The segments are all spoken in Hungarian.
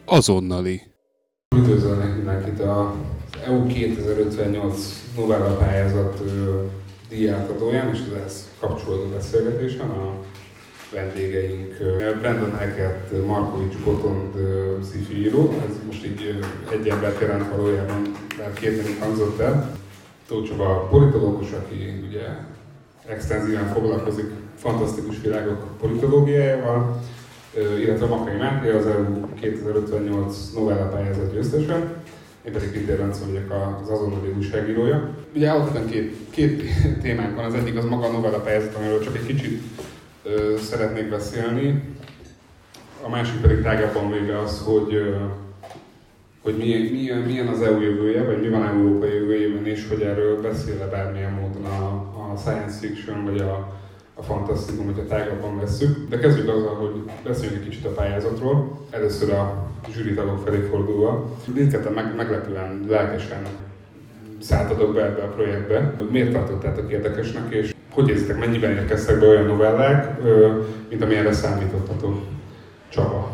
azonnali. Üdvözölnek mindenkit az EU 2058 novella pályázat díjátadóján és az ehhez kapcsolódó beszélgetésen a vendégeink Brandon Hackett, Markovics Botond sci-fi író, ez most így egy embert jelent valójában, mert két nevük hangzott el. Tóth Csaba politológus, aki ugye extenzíven foglalkozik fantasztikus világok politológiájával, illetve Makkai Máté, az EU 2058 novella pályázat győztese. Én pedig Pintér Bence vagyok, az azonnali újságírója. Ugye alapvetően két témánk van, az egyik az maga a novella pályázat, amiről csak egy kicsit szeretnék beszélni. A másik pedig tágabban véve az, hogy milyen az EU jövője, vagy mi van Európa jövőjében, és hogy erről beszél-e bármilyen módon a science fiction, vagy a fantasztikum, hogyha tágabban vesszük. De kezdjük azzal, hogy beszéljünk egy kicsit a pályázatról. Először a zsűritagok felé fordulva. Mindketten meglepően lelkesen szálltatok be ebbe a projektbe. Miért tartottátok érdekesnek, és hogy érzitek, mennyiben érkeztek be olyan novellák, mint amilyenre számítottatok? Csaba.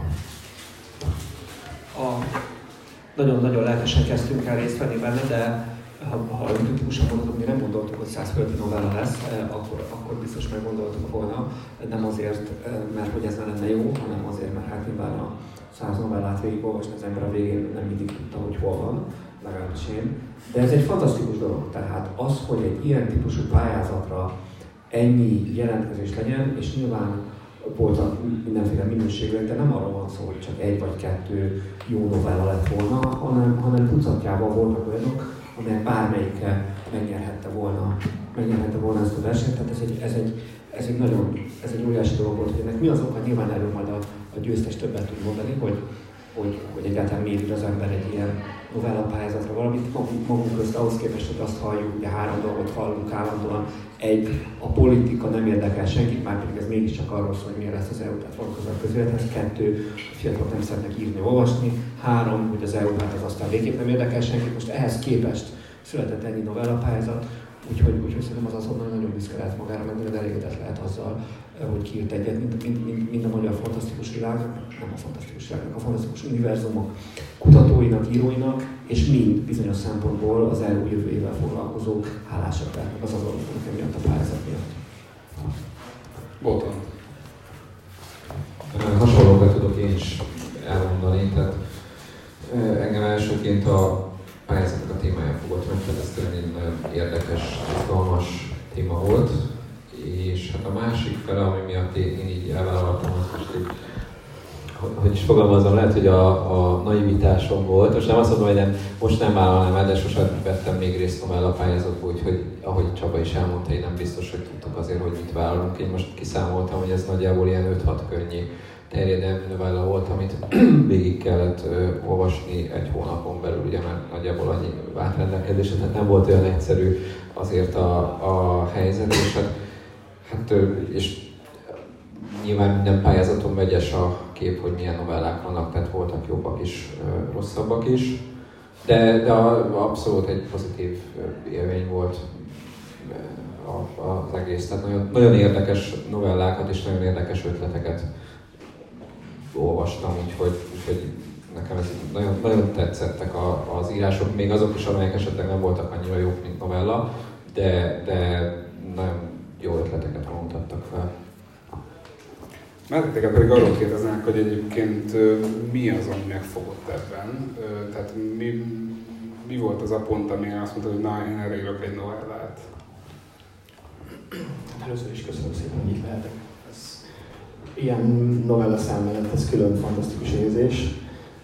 Nagyon-nagyon lelkesen kezdtünk el részt venni benne, de ha kritikusan mondhatok, mi nem gondoltuk, hogy 100 fölötti novella lesz, akkor biztos meggondoltuk volna. Nem azért, mert hogy ez ne lenne jó, hanem azért, mert hát nyilván a 100 novellát végigolvasni az ember a végén nem mindig tudta, hogy hol van, legalábbis én. De ez egy fantasztikus dolog, tehát az, hogy egy ilyen típusú pályázatra ennyi jelentkezés legyen, és nyilván voltak mindenféle minőségűek, de nem arról van szó, hogy csak egy vagy kettő jó novella lett volna, hanem tucatjában voltak olyanok, amelyek bármelyike megnyerhette volna ezt a versenyt. Tehát ez egy óriási dolog volt, hogy ennek mi az oka, nyilván erről majd a győztes többet tud mondani, hogy egyáltalán miért ír az ember egy ilyen novella pályázatra valamit. Magunk közt ahhoz képest, hogy azt halljuk, ugye 3 dolgot hallunk állandóan. 1, a politika nem érdekel senkit, már pedig ez mégiscsak arról szól, hogy milyen lesz az EU, tehát van közel a közélethez. 2, a fiatalok nem szeretnek írni, olvasni. 3, hogy az EU, hát az aztán végképp nem érdekel senkit. Most ehhez képest született ennyi novella pályázat, úgyhogy szerintem az azonnal nagyon büszke lehet magára, meg nagyon elégedett lehet azzal, hogy kiírt egyet, mint a magyar fantasztikus világ, nem a fantasztikus világnak, a fantasztikus univerzumok kutatóinak, íróinak, és mind bizonyos szempontból az EU jövőjével foglalkozók hálásak lehetnek az azonnalnak emiatt a pályázat miatt. Botond. Hasonlókat tudok én is elmondani, tehát engem elsőként a pályázatnak a témája fogott meg, tehát ez tényleg nagyon érdekes, izgalmas téma volt. És hát a másik fele, ami miatt én így elvállaltam, az most így, hogy is fogalmazom, lehet, hogy a naivitásom volt. Most nem azt mondom, hogy most nem vállalnám el, de sosem vettem még részt novella pályázatból, úgyhogy ahogy Csaba is elmondta, én nem biztos, hogy tudtok azért, hogy mit vállalunk. Én most kiszámoltam, hogy ez nagyjából ilyen 5-6 könnyű terjedelmű novella volt, amit végig kellett olvasni egy hónapon belül, ugye már nagyjából annyi vált rendelkezésre, tehát nem volt olyan egyszerű azért a helyzet, és és nyilván minden pályázaton vegyes a kép, hogy milyen novellák vannak, tehát voltak jobbak is, rosszabbak is, de abszolút egy pozitív élmény volt az egész. Tehát nagyon, nagyon érdekes novellákat és nagyon érdekes ötleteket olvastam, úgyhogy nekem ez nagyon, nagyon tetszettek az írások, még azok is, amelyek esetleg nem voltak annyira jók, mint novella, de nagyon jó ötleteket mutattak fel. Mert pedig arról kérdeznek, hogy egyébként mi az, ami megfogott ebben? Tehát mi volt az a pont, amire azt mondta, hogy na, én erre írok egy novellát? Először is köszönöm szépen, hogy itt lehetek. Ilyen novella számára ez külön fantasztikus érzés.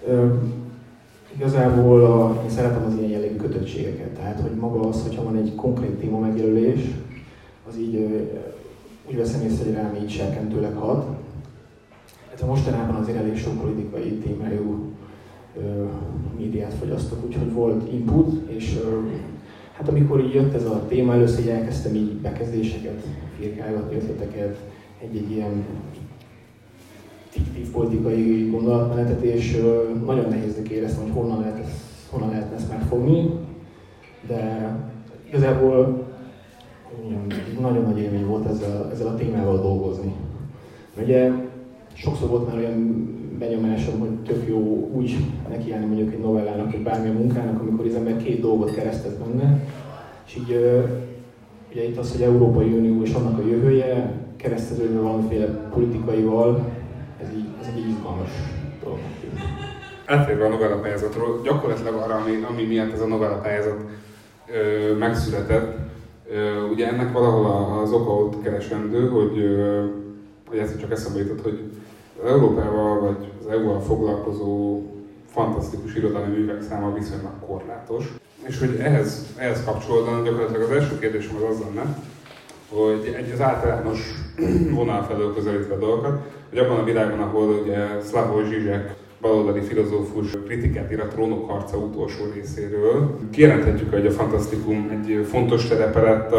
Igazából én szeretem az ilyen jellegű kötöttségeket, tehát hogy maga az, hogyha van egy konkrét téma megjelölés, az így úgy veszem észre, hogy rám így serkentőleg hat. Hát mostanában azért elég sok politikai témájú médiát fogyasztok, úgyhogy volt input, és hát amikor így jött ez a téma, először így elkezdtem így bekezdéseket, firkálgatni, ötleteket, egy ilyen fiktív politikai gondolatmenetet, és nagyon nehéznek éreztem, hogy honnan lehetne ezt megfogni, de igazából nagyon nagy élmény volt ezzel a témával dolgozni. Ugye sokszor volt már olyan benyomásom, hogy tök jó úgy nekiállni mondjuk egy novellának, vagy bármilyen munkának, amikor az ember két dolgot keresztez benne, és így ugye itt az, hogy Európai Unió és annak a jövője kereszteződve valamiféle politikaival, ez egy izgalmas dolog. Eltérve a novellapályázatról, gyakorlatilag arra, ami miatt ez a novellapályázat megszületett, ugye ennek valahol az oka ott keresendő, hogy ez csak eszembe jutott, hogy az Európával vagy az EU-val foglalkozó fantasztikus irodalmi művek száma viszonylag korlátos. És hogy ehhez kapcsolódóan gyakorlatilag az első kérdésem az lenne, hogy az általános vonal felől közelítve a dolgokat, hogy abban a világban, ahol ugye Slavoj Žižek, baloldali filozófus kritikát ír a Trónok harca utolsó részéről, kijelenthetjük, hogy a fantasztikum egy fontos terepe lett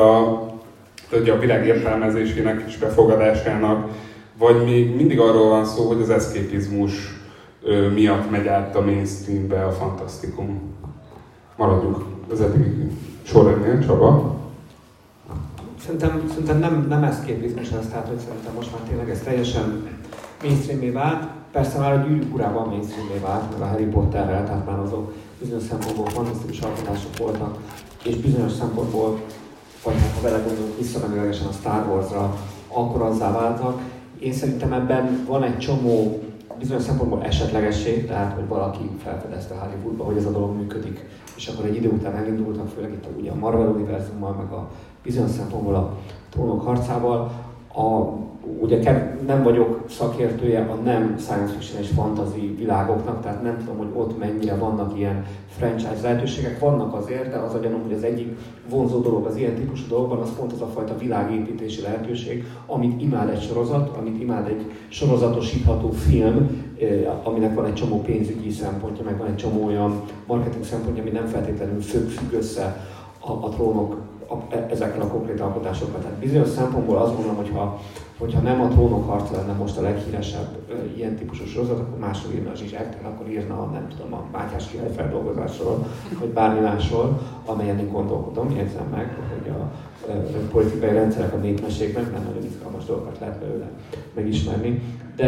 a világ értelmezésének és befogadásának, vagy még mindig arról van szó, hogy az eszképizmus miatt megy át a mainstreambe a fantasztikum. Maradjuk az eddigi sorrendnél, Csaba. Szerintem nem eszképizmus ez, tehát hogy szerintem most már tényleg ez teljesen mainstreamé vált. Persze már a Gyűrűk urában mainstreamé vált, meg a Harry Potterrel, tehát már azok bizonyos szempontból fantasztikus alkotások voltak, és bizonyos szempontból, vagy ha belegondolunk visszamenőlegesen a Star Wars-ra, akkor azzá váltak. Én szerintem ebben van egy csomó bizonyos szempontból esetlegesség, tehát hogy valaki felfedezte Hollywoodba, hogy ez a dolog működik, és akkor egy idő után elindultak, főleg itt ugye a Marvel univerzummal, meg a bizonyos szempontból a Trónok harcával. Ugye nem vagyok szakértője a nem science fiction és fantasy világoknak, tehát nem tudom, hogy ott mennyire vannak ilyen franchise lehetőségek. Vannak azért, de az a gyanúm, hogy az egyik vonzó dolog az ilyen típusú dolgokban, az pont az a fajta világépítési lehetőség, amit imád egy sorozat, amit imád egy sorozatosítható film, aminek van egy csomó pénzügyi szempontja, meg van egy csomó olyan marketing szempontja, ami nem feltétlenül függ össze a trónok ezekkel a konkrét alkotásokkal. Tehát bizonyos szempontból azt gondolom, hogyha nem a Trónok harca lenne most a leghíresebb ilyen típusú sorozat, akkor másról írna a Zsizsek, akkor írna, nem tudom, a Mátyás király feldolgozásról, vagy bármi másról, amelyen én gondolkodom, érzem meg, hogy a politikai rendszerek a népmeségben nem nagyon izgalmas dolgokat lehet belőle megismerni.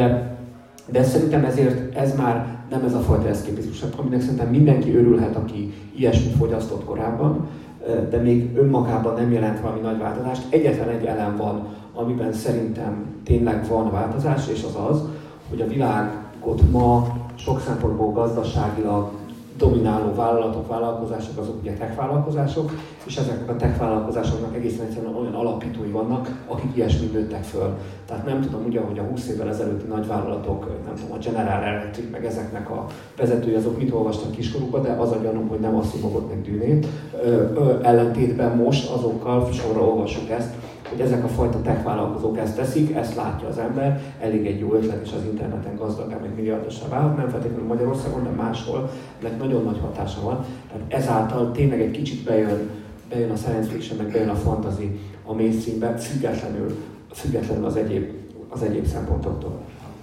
De szerintem ezért ez már nem ez a fajta eszképizmus, aminek szerintem mindenki örülhet, aki ilyesmit fogyasztott korábban, de még önmagában nem jelent valami nagy változást. Egyetlen egy elem van, amiben szerintem tényleg van változás, és az, hogy a világot ma sok szempontból gazdaságilag domináló vállalatok, vállalkozások, azok ugye tech vállalkozások, és ezeknek a tech vállalkozásoknak egészen egyszerűen olyan alapítói vannak, akik ilyesmit nőttek föl. Tehát nem tudom, ugye, hogy a 20 évvel ezelőtti nagyvállalatok, nem tudom, a General Electric, meg ezeknek a vezetői, azok mit olvastak kiskorukban, de az a gyanúm, hogy nem Asimovot meg Dűnét. Ellentétben most azokkal sorra olvassuk ezt, hogy ezek a fajta tech vállalkozók ezt teszik, ezt látja az ember, elég egy jó ötlet, és az interneten gazdagá, meg milliárdossá válhat, nem feltétlenül Magyarországon, de máshol, ennek nagyon nagy hatása van. Tehát ezáltal tényleg egy kicsit bejön a science fiction, meg bejön a fantasy a mainstreambe, függetlenül az egyéb szempontoktól.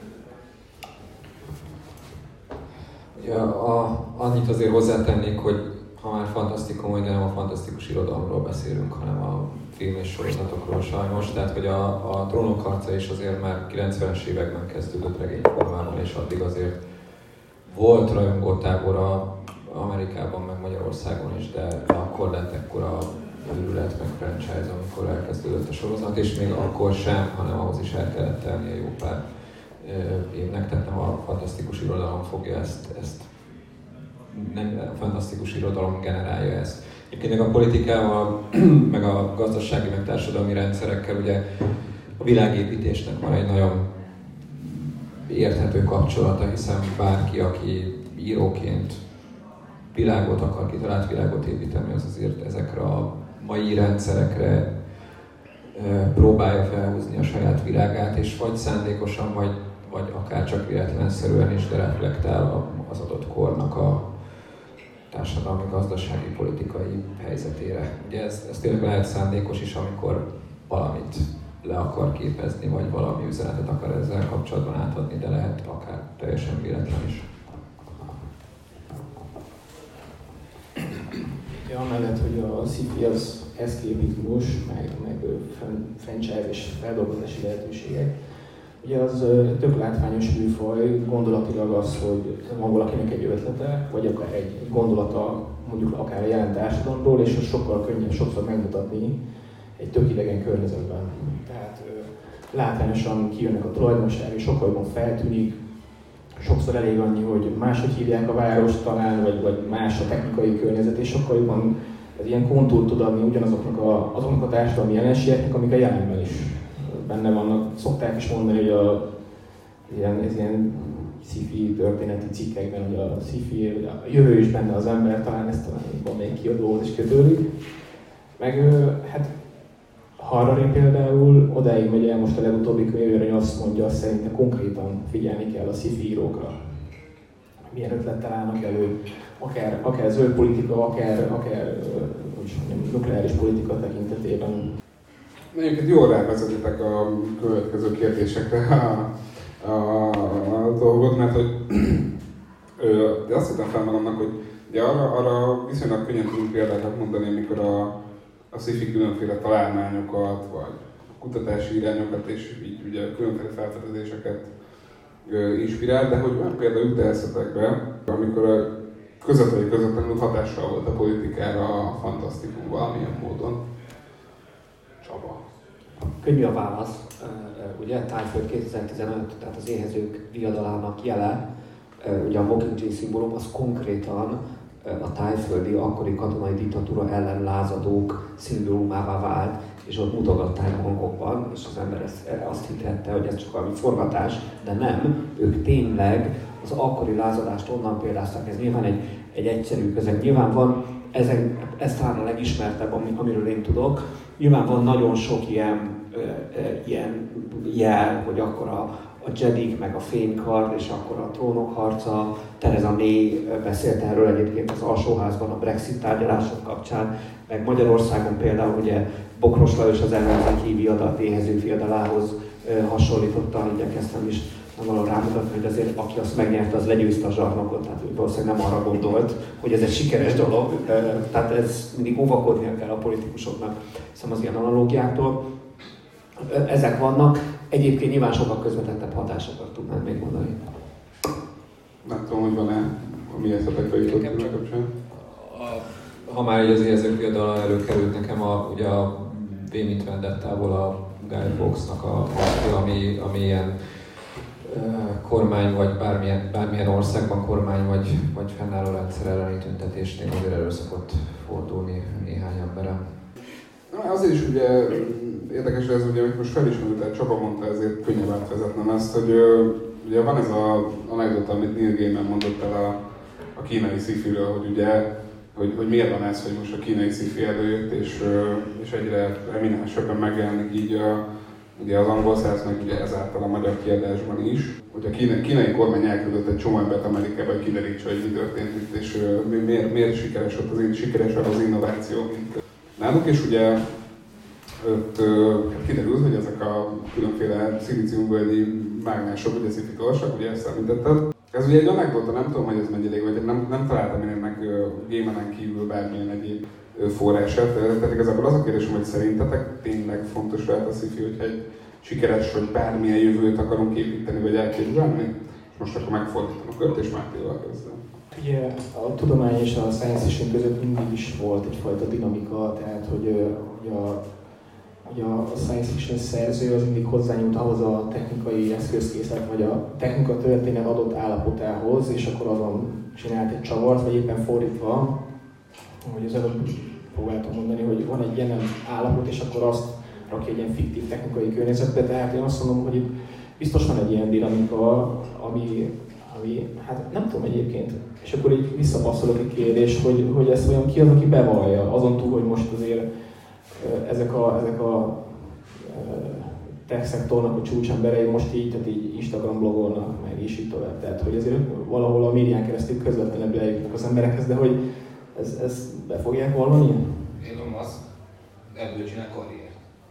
Ugye annyit azért hozzátennék, hogy ha már fantasztikum, hogy nem a fantasztikus irodalomról beszélünk, hanem a film és sorozatokról sajnos. Tehát, hogy a Trónok harca is azért már 90-es években kezdődött regényformában, és addig azért volt rajongótábora Amerikában, meg Magyarországon is, de akkor lett ekkora őrület, meg franchise, amikor elkezdődött a sorozat, és még akkor sem, hanem ahhoz is el kellett tennie jó pár évnek, tehát nem a fantasztikus irodalom fogja ezt nem a fantasztikus irodalom generálja ezt. Egyébként a politikával, meg a gazdasági, meg társadalmi rendszerekkel ugye a világépítésnek van egy nagyon érthető kapcsolata, hiszen bárki, aki íróként világot akar, kitalált világot építeni, az azért ezekre a mai rendszerekre próbálja felhúzni a saját világát, és vagy szándékosan, vagy akár csak véletlenszerűen is, de reflektál az adott kornak a társadalmi, gazdasági, politikai helyzetére. Ugye ez tényleg lehet szándékos is, amikor valamit le akar képezni, vagy valami üzenetet akar ezzel kapcsolatban átadni, de lehet akár teljesen véletlen is. Ja, amellett, hogy a sci-fi az eszképizmus, meg franchise és feldolgozási lehetőségek, Ugye az tök látványos műfaj, gondolatilag az, hogy van valakinek egy ötlete, vagy akár egy gondolata mondjuk akár a jelen társadalomról, és az sokkal könnyebb sokszor megmutatni egy tök idegen környezetben. Tehát látványosan kijönnek a tulajdonságai, sokkal jobban feltűnik, sokszor elég annyi, hogy máshogy hívják a várost talán, vagy más a technikai környezet, és sokkal jobban ez ilyen kontúrt tud adni azoknak a társadalmi jelenségeknek, amik a jelenben is benne vannak. Szokták is mondani, hogy ez ilyen sci-fi történeti cikkekben, hogy a sci-fi, hogy a jövő is benne az ember, talán ezt talán van még kiadóhoz is kötődik. Meg hát Harari például odáig megy el most a legutóbbi könyvére, hogy azt mondja, azt szerintem konkrétan figyelni kell a sci-fi írókra. Milyen ötlettel állnak elő, akár zöld politika, akár nukleáris politika tekintetében. Egyébként jól rávezetitek a következő kérdésekre a dolgot, mert hogy de azt hittem fel magamnak, hogy ugye arra viszonylag könnyen tudunk példákat mondani, amikor a sci-fi különféle találmányokat, vagy kutatási irányokat és így ugye különféle felfedezéseket inspirál, de hogy olyan példa jut eszetekbe, amikor a közvetlenül hatással volt a politikára a fantasztikum valamilyen módon. Csaba. Könnyű a válasz, ugye Tájföld 2015, tehát az éhezők viadalának jele, ugye a Mockingjay szimbólum, az konkrétan a tájföldi akkori katonai diktatúra ellen lázadók szimbólumává vált, és ott mutogatták hangokban, és az ember azt hittette, hogy ez csak valami forgatás, de nem, ők tényleg az akkori lázadást onnan példázták, ez nyilván egy egyszerű közeg. Nyilván van, ez talán a legismertebb, amiről én tudok, nyilván van nagyon sok ilyen jel, hogy akkor a Jedik, meg a Fénykard, és akkor a Trónok harca. Theresa May beszélt erről egyébként az alsóházban a Brexit tárgyalások kapcsán, meg Magyarországon például ugye Bokros Lajos az ellenzéki viadat éhező viadalához hasonlította, igyekeztem is valahol rámutatni, hogy azért aki azt megnyerte, az legyőzte a zsarnokot, tehát valószínűleg nem arra gondolt, hogy ez egy sikeres dolog, tehát ez mindig óvakodnia kell a politikusoknak, hiszem az ilyen analógiáktól. Ezek vannak, egyébként nyilván sokkal közvetettebb hatásokat tudnám még mondani. Nem tudom, hogy van-e a mi eszetekbe jutott kapcsán. Ha már így az érzők viadala előkerült nekem, ugye a V mint Vendettából a Guy Fawkesnak a ami ilyen kormány, vagy bármilyen országban kormány, vagy fennálló rendszer elleni tüntetésnél azért elő szokott fordulni néhány emberre. Azért is ugye érdekes, hogy ez ugye, amit most felismerült, tehát Csaba mondta, ezért könnyebb átvezetnem ezt, hogy ugye van ez az anekdota, amit Neil Gaiman mondott el a kínai sci-firől, hogy ugye, hogy miért van ez, hogy most a kínai sci-fi előjött, és egyre eminensebben megjelenik így ugye az angol száz, meg ugye ezáltal a magyar kiadásban is, hogy a kínai kormány elküldött egy csomó embert Amerikába, hogy kiderítse, hogy mi történt itt, és miért sikeresebb az innováció, mint náluk, és ugye ott kiderült, hogy ezek a különféle szilíciumbeli mágnások, ugye szifikalasok, ugye ezt említetted. Ez ugye egy anekdota, nem tudom, hogy ez mennyire, vagy nem találtam én ennek Gaimanen kívül bármilyen egyéb forrását. Tehát igazából az a kérdésem, hogy szerintetek tényleg fontos lehet a sci-fi, hogyha egy sikeres, hogy bármilyen jövőt akarunk építeni, vagy elképzelni? Most akkor megfordítom a kört, és Mátéval kezdem. Ugye a tudomány és a science fiction között mindig is volt egyfajta dinamika, tehát hogy a science fiction szerző az mindig hozzányúlt ahhoz a technikai eszközkészlet, vagy a technika történet adott állapotához, és akkor azon csinált egy csavart, vagy éppen fordítva, hogy az előbb próbáltam mondani, hogy van egy jelen állapot, és akkor azt rakja egy ilyen fiktív technikai környezetbe, tehát én azt mondom, hogy itt biztos van egy ilyen dinamika, ami hát nem tudom egyébként, és akkor így visszapasszolok egy kérdés, hogy ezt olyan ki az, aki bevallja, azon túl, hogy most azért ezek a tech szektornak a csúcsemberei most így, tehát így Instagram blogolnak, meg is így tovább, tehát hogy azért valahol a médián keresztül közvetlenül eljutnak az emberekhez, de hogy ez be fogják vallani? Elon Musk ebből csinál karriert.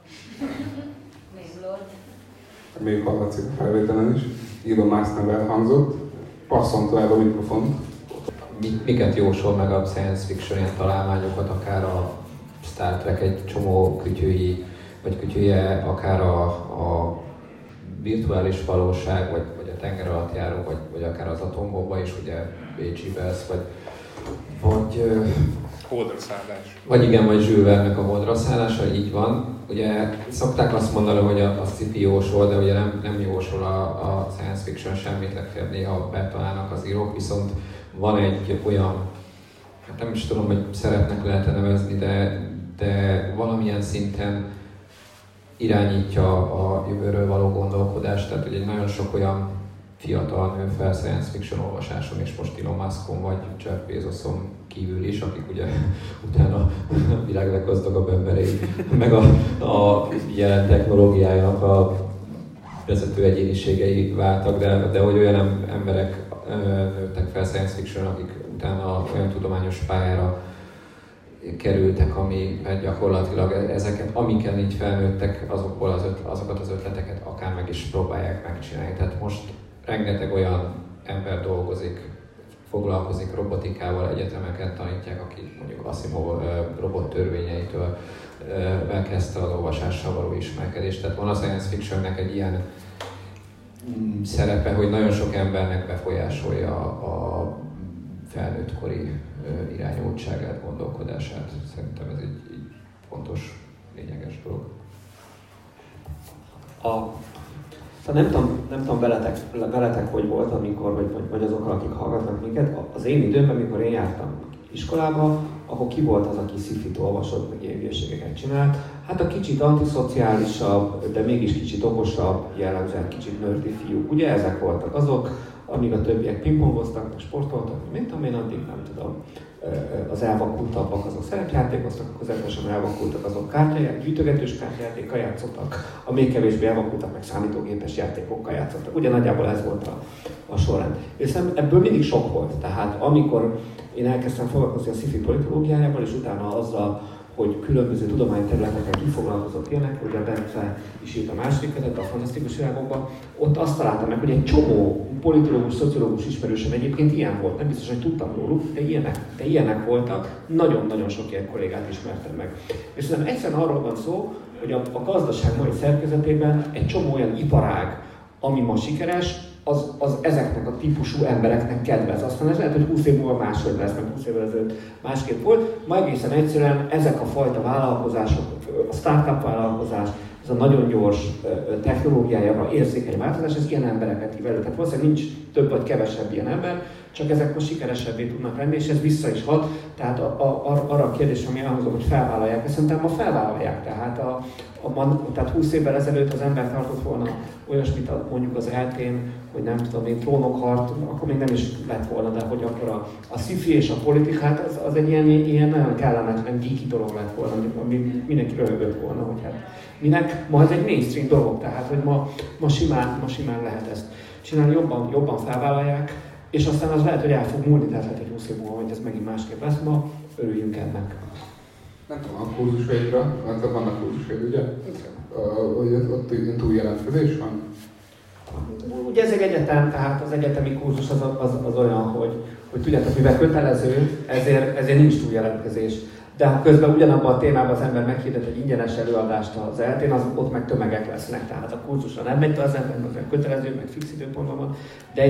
Még hallatszik a felvételen is. Elon Musk neve elhangzott. Passzon tovább a mikrofont. Miket jósol meg a science fiction ilyen találmányokat, akár a Star Trek egy csomó kütyői, vagy kütyője, akár a virtuális valóság, vagy a tenger alatt járó, vagy akár az atombomba is, ugye Bécsi Belsz, vagy Holdraszállás. Vagy igen, vagy Jules Verne-nek a Holdra szállása, így van. Ugye szokták azt mondani, hogy a sci-fi jósol, de ugye nem jósol a science fiction semmit, legfeljebb néha betalálnak az írók, viszont van egy olyan, hát nem is tudom, hogy szerepnek lehet nevezni, de valamilyen szinten irányítja a jövőről való gondolkodást, tehát ugye nagyon sok olyan fiatal nő fel science fiction olvasáson, és most Elon Muskon vagy Jeff Bezoson kívül is, akik ugye utána a világ leggazdagabb emberei, meg a jelen technológiájának a vezető egyéniségei váltak, de hogy olyan emberek nőttek fel science fiction, akik utána olyan tudományos pályára kerültek, ami gyakorlatilag ezeket, amiken így felnőttek, azokat az ötleteket akár meg is próbálják megcsinálni. Tehát most rengeteg olyan ember dolgozik, foglalkozik robotikával, egyetemeken tanítják, akik mondjuk Asimov robot törvényeitől elkezdte az olvasással való ismerkedést. Tehát van a science fictionnek egy ilyen szerepe, hogy nagyon sok embernek befolyásolja a felnőttkori irányultságát, gondolkodását. Szerintem ez egy fontos, lényeges dolog. Nem tudom veletek hogy volt, amikor, vagy azokkal, akik hallgatnak minket. Az én időmben, amikor én jártam iskolába, akkor ki volt az, aki sci-fit olvasott, meg ilyen hülyeségeket csinált. Hát a kicsit antiszociálisabb, de mégis kicsit okosabb, jellemzően kicsit nördi fiúk. Ugye ezek voltak azok, amíg a többiek pingpongoztak, meg sportoltak, mint amilyen addig nem tudom. Az elvakultabbak azok szerepjátékoztak, a közepesen elvakultak azok gyűjtögetős kártyajátékkal játszottak, a még kevésbé elvakultak meg számítógépes játékokkal játszottak. Ugye nagyjából ez volt a sorrend. És ebből mindig sok volt. Tehát amikor én elkezdtem foglalkozni a sci-fi politológiájával, és utána azzal, hogy különböző tudományterületeken kifoglalkozott ilyenek, ugye a Bence is írt a második kötetet, a fantasztikus világokban, ott azt találtam meg, hogy egy csomó politológus, szociológus ismerősöm egyébként ilyen volt, nem biztos, hogy tudtam róluk, de ilyenek voltak, nagyon-nagyon sok ilyen kollégát ismertem meg. És szerintem egyszerűen arról van szó, hogy a gazdaság mai szerkezetében egy csomó olyan iparág, ami ma sikeres, az ezeknek a típusú embereknek kedvez. Aztán ez lehet, hogy 20 év múlva máshogy lesz, meg 20 évvel ezelőtt másképp volt. Ma egészen egyszerűen ezek a fajta vállalkozások, a startup vállalkozás, ez a nagyon gyors technológiájára érzékeny változás, ez ilyen embereket hív elő. Tehát valószínűleg nincs több vagy kevesebb ilyen ember, csak ezek most sikeresebbé tudnak lenni, és ez vissza is hat. Tehát arra a kérdés, ami elhangzott, hogy felvállalják, ezt szerintem ma felvállalják. Tehát 20 évvel ezelőtt az ember tartott volna olyasmit, mondjuk az eltén, hogy nem tudom én, trónokharc, akkor még nem is lett volna, de hogy akkor a sci-fi és a politikát az egy ilyen nagyon kellemetlen geeky dolog lett volna, ami mindenki röhögött volna, hogy hát minek? Ma ez egy mainstream dolog, tehát hogy ma simán lehet ezt csinálni, jobban felvállalják, és aztán az lehet, hogy el fog múlni, tehát lehet, hogy 20 év múlva, hogy ez megint másképp lesz, ma örüljünk ennek. Nem tudom, a kurzusveidra, vannak kurzusveid, ugye? Hogy ott ilyen túljelentkezés van? Ugye ez egy egyetem, tehát az egyetemi kurzus az olyan, hogy tudjátok, mivel kötelező, ezért nincs túljelentkezés. De ha közben ugyanabban a témában az ember meghirdet egy ingyenes előadást az eltén, ott meg tömegek lesznek. Tehát a kurzusra nem megy az ember, az kötelező, meg fix időpontban van. De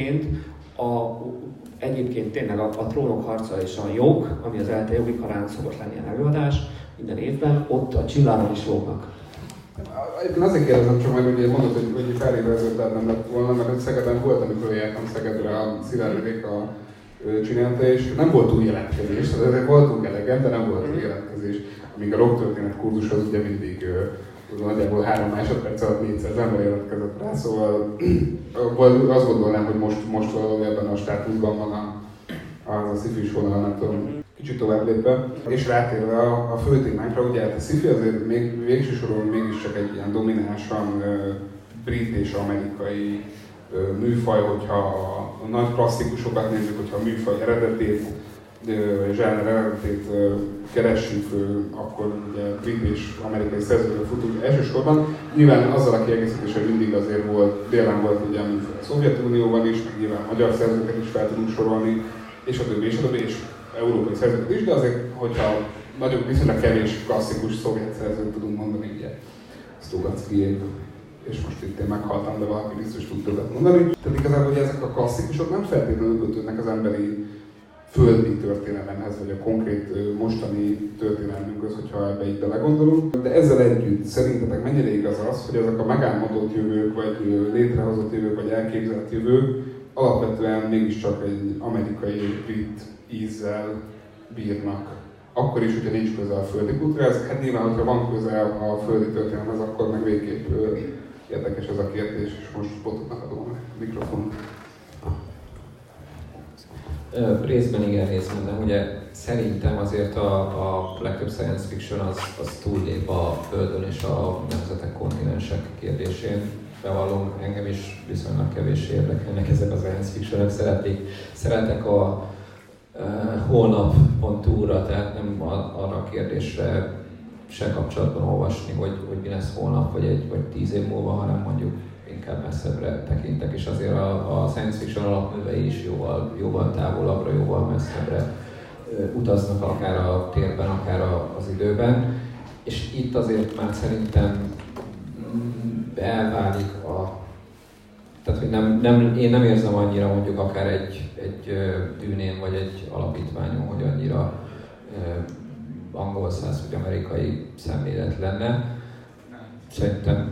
egyébként tényleg a trónok harca és a jog, ami az ELTE jogi karán szokott lenni ilyen előadás minden évben, ott a csilláron is lógnak. Egyébként azért kérdezem csak meg, hogy mondod, hogy pár évvel ezelőtt nem lett volna, mert Szegeden volt, amikor jártam Szegedre, a Szilárd Réka csinálta, és nem volt túl jelentkezés, tehát ezért voltunk elegen, de nem volt túl jelentkezés. Amíg a rocktörténet kurzus az ugye mindig nagyjából 3 másodperc alatt 400 ember jelentkezett rá, szóval azt gondolnám, hogy most valahol ebben a státuszban van az a sci-fi vonal, nem tudom, kicsit tovább lépve. És rátérve a fő témánkra, ugye hát a sci-fi azért még végső soron mégiscsak egy ilyen dominánsan brit és amerikai műfaj, hogyha a nagy klasszikusokat nézzük, hogyha a műfaj eredetét, zsáner eredetét keressük, akkor ugye brit és amerikai szerzőről futunk elsősorban. Nyilván azzal a kiegészítéssel mindig azért volt, délen volt ugye a Szovjetunióban is, meg nyilván magyar szerzőket is fel tudunk sorolni, és a többi, és európai szerzőket is, de azért, hogyha nagyon viszonylag kevés klasszikus szovjet szerzőt tudunk mondani, ugye Stugackiék, és most itt én meghaltam, de valaki biztos tud többet mondani. Tehát igazából, hogy ezek a klasszikusok nem feltétlenül kötődnek az emberi földi történelemhez, vagy a konkrét mostani történelmünkhöz, hogyha ebbe így belegondolunk. De ezzel együtt szerintetek mennyire igaz az, hogy ezek a megálmodott jövők, vagy létrehozott jövők, vagy elképzelt jövők alapvetően mégiscsak egy amerikai brit ízzel bírnak? Akkor is, hogyha nincs köze a földi kultúrához. Hát nyilván, hogyha van köze a földi történelemhez, akkor meg végképp érdekes ez a kérdés, és most Botoknak adom a mikrofont. Részben igen, részben nem. Ugye szerintem azért a legtöbb science fiction az túllép a Földön és a nemzetek, kontinensek kérdésén. Bevallom, engem is viszonylag kevés érdekelnek ezek a science fiction-ök, szeretek a holnap.hu-ra, tehát nem arra a kérdésre se kapcsolatban olvasni, hogy mi lesz holnap, vagy 10 év múlva, hanem mondjuk inkább messzebbre tekintek, és azért a science fiction alapművei is jóval távolabbra, jóval messzebbre utaznak akár a térben, akár az időben. És itt azért már szerintem elválik tehát, hogy én nem érzem annyira mondjuk akár egy Dűnén vagy egy alapítványon, hogy annyira angol száz vagy amerikai szemlélet lenne. Szerintem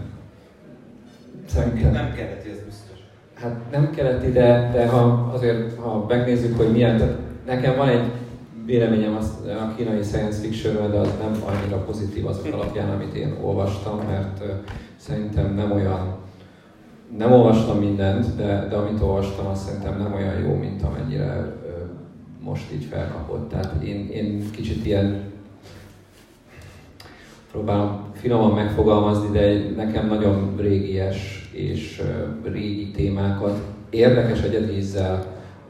nem keleti, ez biztos. Hát nem keleti, de ha megnézzük, hogy milyen, tehát nekem van egy véleményem a kínai science fictionről, de az nem annyira pozitív azok alapján, amit én olvastam, mert szerintem nem olvastam mindent, de amit olvastam, azt szerintem nem olyan jó, mint amennyire most így felkapott. Tehát én kicsit ilyen, próbálom finoman megfogalmazni, de nekem nagyon régies és régi témákat érdekes egyedi ízzel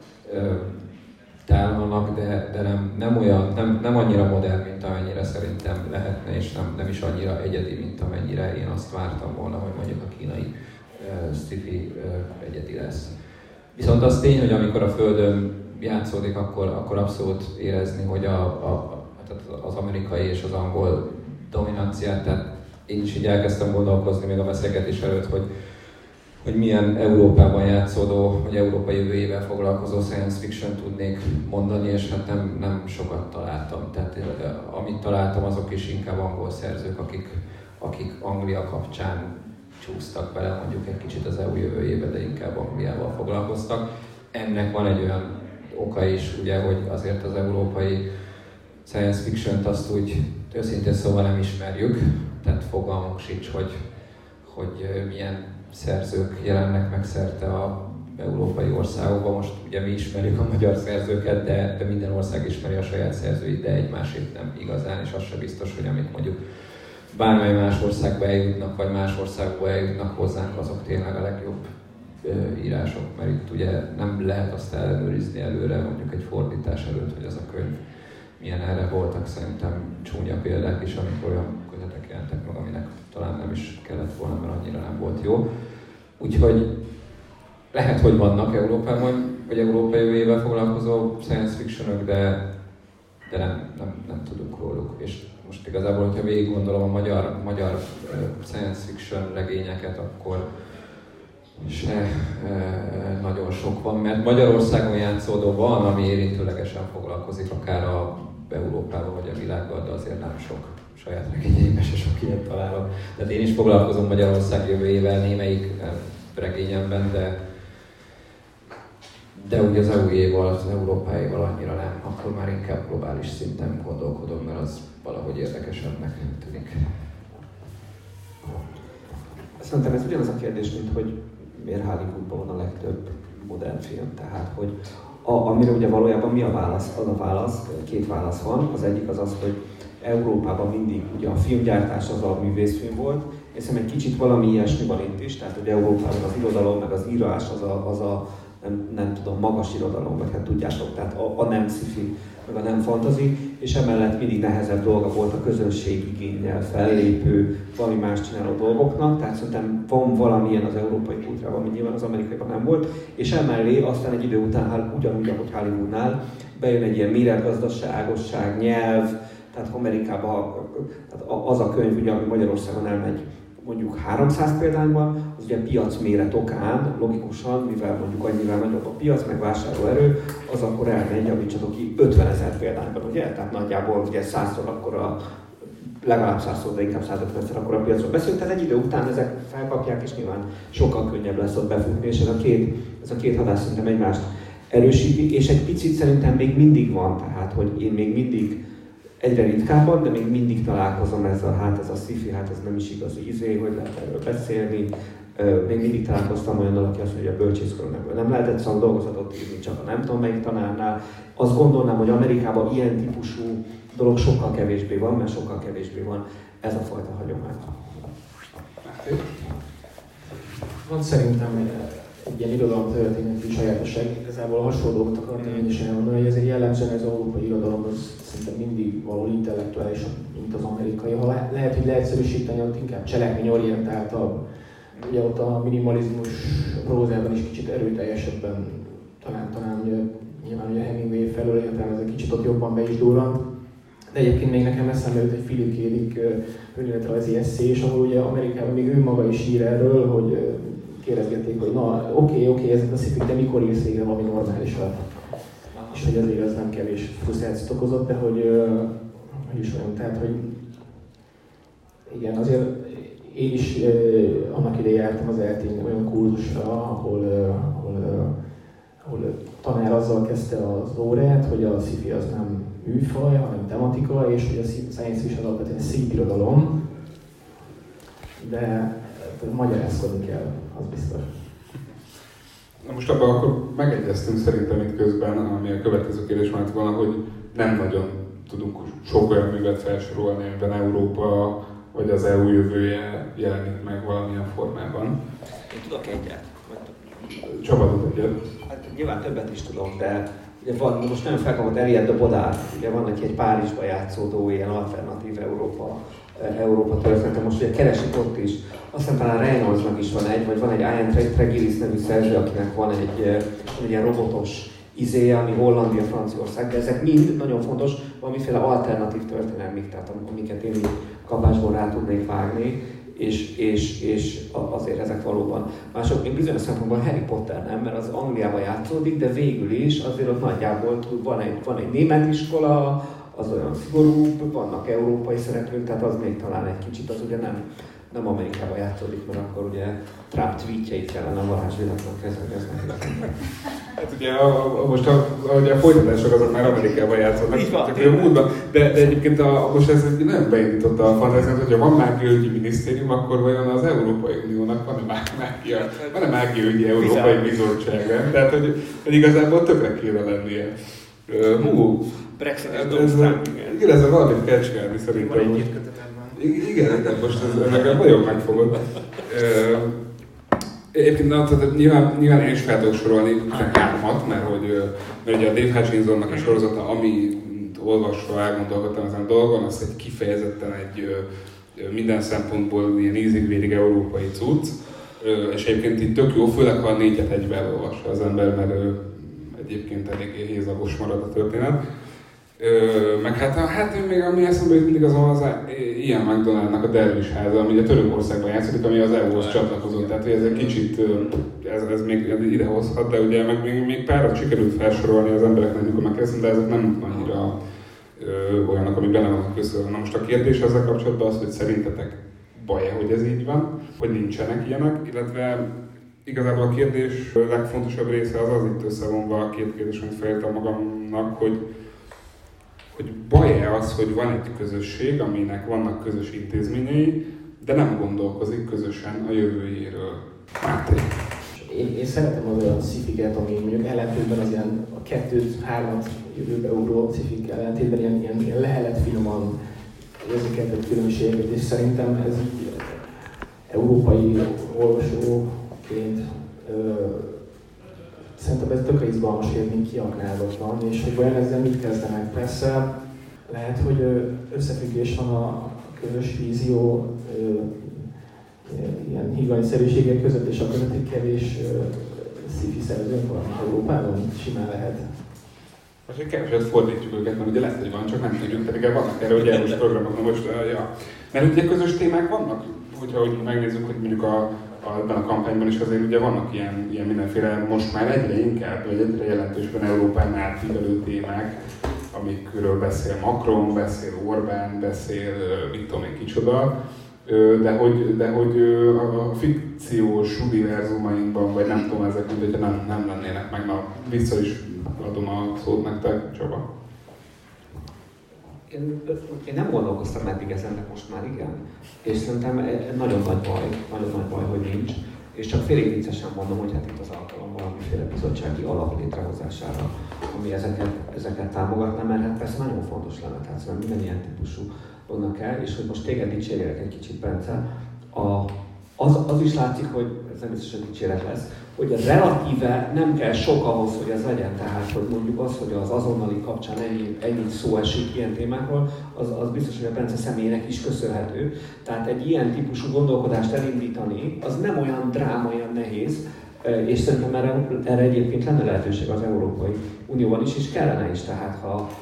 tárolnak, de nem annyira modern, mint amennyire szerintem lehetne, és nem is annyira egyedi, mint amennyire én azt vártam volna, hogy mondjuk a kínai sci-fi egyedi lesz. Viszont az tény, hogy amikor a Földön játszódik, akkor abszolút érezni, hogy az amerikai és az angol dominanciát, tehát én is így elkezdtem gondolkozni még a beszélgetés előtt, hogy milyen Európában játszódó, vagy Európa jövőjével foglalkozó science fiction tudnék mondani, és hát nem sokat találtam. Tehát amit találtam, azok is inkább angol szerzők, akik Anglia kapcsán csúsztak bele mondjuk egy kicsit az EU jövőjébe, de inkább Angliával foglalkoztak. Ennek van egy olyan oka is, ugye, hogy azért az európai science fiction-t azt úgy őszintén szóval nem ismerjük, tehát fogalmunk sincs, hogy milyen szerzők jelennek meg szerte a európai országokban. Most ugye mi ismerjük a magyar szerzőket, de minden ország ismeri a saját szerzőit, de egymásét nem igazán, és az sem biztos, hogy amit mondjuk bármely más országba eljutnak, vagy más országba eljutnak hozzánk, azok tényleg a legjobb írások, mert itt ugye nem lehet azt ellenőrizni előre, mondjuk egy fordítás előtt, hogy az a könyv milyen. Erre voltak szerintem csúnya példák is, amikor olyan kötetek jelentek meg, aminek talán nem is kellett volna, mert annyira nem volt jó. Úgyhogy lehet, hogy vannak Európában, vagy Európa jövőjével foglalkozó science fictionok, de nem tudunk róluk. És most igazából, hogyha végig gondolom a magyar science fiction regényeket, akkor se nagyon sok van, mert Magyarországon játszódó van, ami érintőlegesen foglalkozik akár a Európával vagy a világgal, de azért nem sok saját regényeimben se sok ilyet találok. Tehát én is foglalkozom Magyarország jövőjével némelyik regényemben, de ugye az EU-éval, az Európáéval annyira nem, akkor már inkább globális szinten gondolkodom, mert az valahogy érdekesebbnek tűnik. Szerintem ez ugyanaz a kérdés, mint hogy miért Hollywoodban van a legtöbb modern film. Tehát, hogy amire ugye valójában mi a válasz? Az a válasz, két válasz van. Az egyik az, hogy Európában mindig ugye a filmgyártás az a művészfilm volt, és szerintem egy kicsit valami ilyesmi van itt is, tehát hogy Európában az irodalom, meg az írás az a nem tudom, magas irodalom, vagy hát tudjátok, tehát a nem sci-fi, meg a nem fantasy, és emellett mindig nehezebb dolga volt a közönség igénnyel fellépő, valami más csináló dolgoknak, tehát szerintem van valamilyen az európai kultúrában, ami nyilván az amerikaiban nem volt, és emellé aztán egy idő után, ugyanúgy, ahogy Hollywoodnál, bejön egy ilyen méretgazdaságosság, nyelv, tehát Amerikában az a könyv, ugye, ami Magyarországon elmegy mondjuk 300 példányban, az ugye piac méret okán, logikusan, mivel mondjuk annyivel nagyobb a piac, meg vásárlóerő, az akkor elmegy, javítsatok ki 50 000 példányban, ugye? Tehát nagyjából ugye 100-szor akkor legalább 100-szor, de inkább 150-szer akkor a piacról beszélünk, tehát egy idő után ezek felkapják, és nyilván sokkal könnyebb lesz ott befutni, és ez a két hatás szerintem egymást erősíti, és egy picit szerintem még mindig van, tehát hogy én még mindig egyre ritkábban, de még mindig találkozom ezzel, ez a sci-fi, ez nem is igazi izé, hogy lehet erről beszélni. Még mindig találkoztam olyannal, aki azt mondja, hogy a bölcsészkörökből nem lehetett szakdolgozatot írni, csak a nem tudom melyik tanárnál. Azt gondolnám, hogy Amerikában ilyen típusú dolog sokkal kevésbé van, mert sokkal kevésbé van ez a fajta hagyomány. Van szerintem egy ilyen irodalomtörténeti sajátosság, igazából hasonlókat akartam én is elmondani, hogy ezért jellemzően az európai irodalom az szinte mindig valahol intellektuálisabb, mint az amerikai. Ha lehet, hogy leegyszerűsíteni, ott inkább cselekményorientáltabb. Ugye ott a minimalizmus prózában is kicsit erőteljesebben, talán nyilván ugye Hemingway felől értelmezve kicsit ott jobban be is durrant. De egyébként még nekem eszembe jut egy Philip K. Dick önéletrajzi esszés, ahol ugye Amerikában még ő maga is ír erről, hogy kérdezgették, hogy na oké, ez a szipik, de mikor írsz végre valami normálisat? És hogy azért ez nem kevés frusztrációt okozott, de hogy is olyan, tehát hogy igen, azért én is annak idején jártam az ELTE-n olyan kurzusra, ahol tanár azzal kezdte az órát, hogy a sci-fi az nem műfaj, hanem tematika, és hogy a science fiction alapvetően szépirodalom, de magyarázkodni kell, az biztos. Na most abban akkor megegyeztünk szerintem itt közben, ami a következő kérdés mellett volna, hogy nem nagyon tudunk sok olyan művet felsorolni, amiben Európa vagy az EU jövője jelenik meg valamilyen formában. Én tudok egyet. Csaba tud egyet. Hát nyilván többet is tudok, de ugye van, most nagyon felkapott Eliade de Bodard, ugye van neki egy Párizsba játszódó ilyen alternatív Európa története, most ugye keresik ott is. Azt hiszem talán Reynoldsnak is van egy, vagy van egy Ian Tregilis nevű szerző, akinek van egy ilyen robotos izéje, ami Hollandia, Franciaország, de ezek mind nagyon fontos, valamiféle alternatív történelmik, tehát amiket én kapásból rá tudnék vágni, és azért ezek valóban mások. Én bizonyos szempontból Harry Potter nem, mert az Angliában játszódik, de végül is azért ott nagyjából van egy német iskola, az olyan szigorúbb, vannak európai szereplők, tehát az még talán egy kicsit, az ugye nem Amerikában játszódik, mert akkor ugye Trump tweetjeit kellene a varázsvilágnak kezdeni. Hát ugye most a folytatások azok már Amerikában játszódnak, de egyébként most ez nagyon beindította a fantáziát, hogyha van mágiaügyi minisztérium, akkor vajon az Európai Uniónak van-e mágiaügyi Európai Bizottság? Tehát, hogy igazából tökre kéne lennie. Igen, ezzel valamit kell csinálni szerintem. Van egy-két kötetemben. Igen, most ez nekem nagyon megfogott. Egyébként nyilván én is fel tudok sorolni csak 3, mert ugye a Dave Hutchinsonnak a sorozata, ami olvasva elgondolkodtam ezen a dolgon, az egy kifejezetten minden szempontból ilyen ízig-vérig európai cucc. És egyébként itt tök jó, főleg ha a 4-et egyben elolvassa az ember, mert egyébként elég hézagos marad a történet. Meg hát még ami eszembe jut mindig az Ian McDonaldnak a Dervish háza, ami ugye Törökországban játszódik, ami az EU-hoz csatlakozott, tehát ez egy kicsit, ez még idehozhat, de ugye meg még párat sikerült felsorolni az embereknek, amikor megkezdtem, de ezek nem annyira olyanok, ami benne vannak közül. Na most a kérdés ezzel kapcsolatban az, hogy szerintetek baj-e, hogy ez így van, hogy nincsenek ilyenek, illetve igazából a kérdés legfontosabb része az itt összevonva a két kérdés, amit felírtam magamnak, hogy baj-e az, hogy van egy közösség, aminek vannak közös intézményei, de nem gondolkozik közösen a jövőjéről. Máté. Én szeretem az olyan sci-fiket, ami mondjuk ellentétben az ilyen a 2-3 jövőbe ugró sci-fik ellentétben ilyen lehelet finoman érzékeltetett különbségeket, és szerintem ez így európai olvasóként szerintem ez tökre izgalmas, hogy még kiaknázat van, és hogy vajon ezzel mit kezdenek. Persze lehet, hogy összefüggés van a közös vízió ilyen higanyszerűségek között, és a között, hogy kevés sci-fi szerzőnk van Európában, simán lehet. Most keveset fordítjuk őket, mert ugye lesz, hogy van, csak nem tudjuk, pedig vannak erre ugye erős programok, na most, ja. Mert ugye közös témák vannak, hogyha hogy megnézzük, hogy mondjuk ebben a kampányban is azért ugye vannak ilyen mindenféle, most már egyre inkább, vagy egyre jelentősben Európán átívelő témák, amikről beszél Macron, beszél Orbán, beszél mit tudom én kicsoda, de hogy a fikciós univerzumainkban, vagy nem tudom, ezek mint hogyha nem lennének meg, na vissza is adom a szót nektek, Csaba. Én nem gondolkoztam eddig ezen, de most már igen. És szerintem nagyon nagy baj, hogy nincs. És csak félig viccesen mondom, hogy hát itt az alkalom valamiféle bizottsági alap létrehozására, ami ezeket támogatna, mert hát persze nagyon fontos lenne, tehát minden ilyen típusú vannak el, és hogy most téged dicsérjek egy kicsit, Bence, az is látszik, hogy ez nem biztos, hogy dicséret lesz, hogy relatíve nem kell sok ahhoz, hogy ez legyen, tehát hogy mondjuk az, hogy az azonnali kapcsán ennyi szó esik ilyen témákról, az biztos, hogy a Bence személyének is köszönhető. Tehát egy ilyen típusú gondolkodást elindítani, az nem olyan dráma, olyan nehéz, és szerintem erre egyébként lenne lehetőség az Európai Unióban is, és kellene is, tehát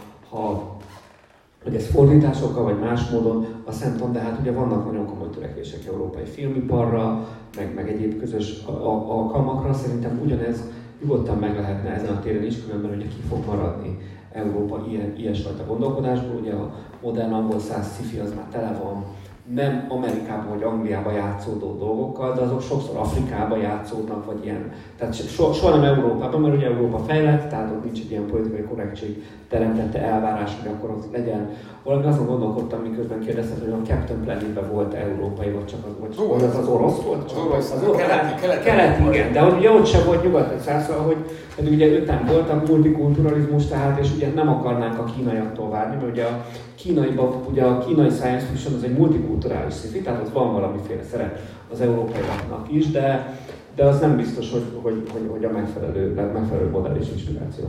hogy ez fordításokkal vagy más módon, azt nem tudom, de hát ugye vannak nagyon komoly törekvések európai filmiparra, meg egyéb közös alkalmakra, szerintem ugyanez nyugodtan meg lehetne ezen a téren is, különben ugye ki fog maradni Európa ilyesfajta gondolkodásból, ugye a modern angol száz sci-fi az már tele van nem Amerikában vagy Angliában játszódó dolgokkal, de azok sokszor Afrikában játszódnak, vagy ilyen. Tehát soha nem Európában, mert ugye Európa fejlett, tehát ott nincs egy ilyen politikai korrektség teremtette elvárás, hogy akkor ott legyen. Valami azon gondolkodtam, miközben kérdezted, hogy a Captain Planet-ben volt európai, vagy csak az orosz volt? Az keleti, igen, de ugye ott sem volt nyugat, szóval, hogy ugye öten voltak, multikulturalizmus, tehát, és ugye nem akarnánk a kínaiaktól várni, mert ugye a kínai science fiction az egy multikulturális sci-fi, tehát ott van valamiféle szerep az európaiaknak is, de az nem biztos, hogy a megfelelő modell és inspiráció.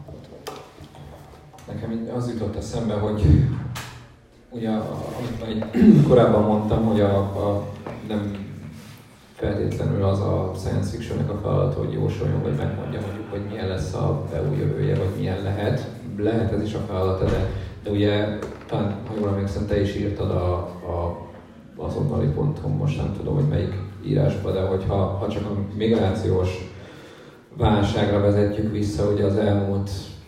Nekem az jutott eszembe, hogy ugye, amit korábban mondtam, hogy nem feltétlenül az a science fictionnek a feladata, hogy jósoljon, vagy megmondja mondjuk, hogy milyen lesz a EU jövője, vagy milyen lehet. Lehet ez is a feladata, de ugye, talán, ha jól emlékszem, te is írtad azonnali ponton, most nem tudom, hogy melyik írásban, de hogyha csak a migrációs válságra vezetjük vissza, ugye az elmúlt